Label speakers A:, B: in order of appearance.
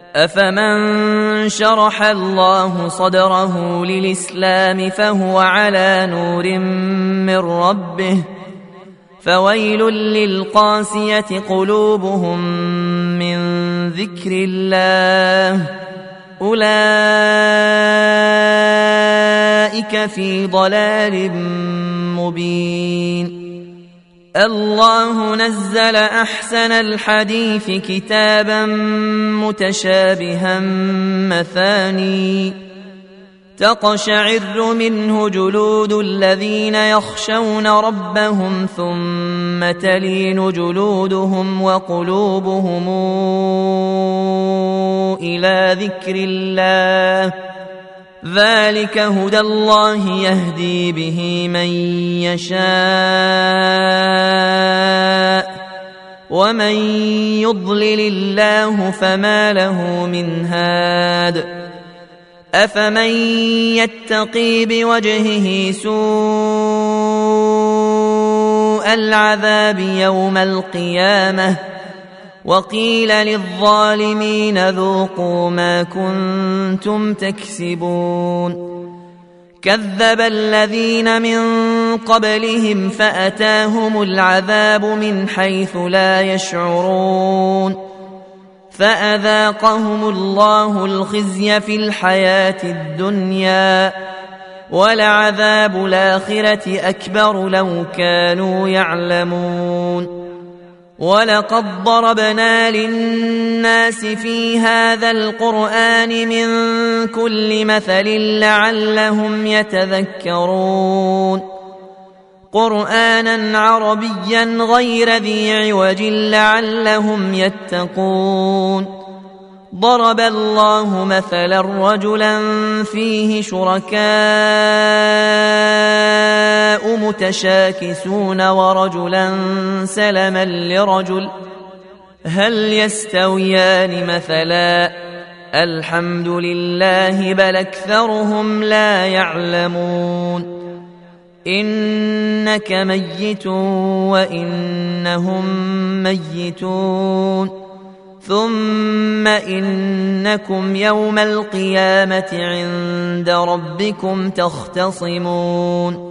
A: أفمن شرح الله صدره للإسلام فهو على نور من ربه فويل للقاسية قلوبهم من ذكر الله أولئك في ضلال مبين. الله نزل أحسن الحديث كتابا متشابها مثاني تقشعر منه جلود الذين يخشون ربهم ثم تلين جلودهم وقلوبهم إلى ذكر الله ذلك هدى الله يهدي به من يشاء ومن يضلل الله فما له من هاد. أفمن يتقي بوجهه سوء العذاب يوم القيامة وقيل للظالمين ذوقوا ما كنتم تكسبون. كذب الذين من قبلهم فأتاهم العذاب من حيث لا يشعرون فأذاقهم الله الخزي في الحياة الدنيا ولعذاب الآخرة أكبر لو كانوا يعلمون. ولقد ضربنا للناس في هذا القرآن من كل مثل لعلهم يتذكرون قرآنا عربيا غير ذي عوج لعلهم يتقون. ضرب الله مثلا رجلا فيه شركاء متشاكسون ورجلا سلما لرجل هل يستويان مثلا الحمد لله بل أكثرهم لا يعلمون. إنك ميت وإنهم ميتون ثم إنكم يوم القيامة عند ربكم تختصمون.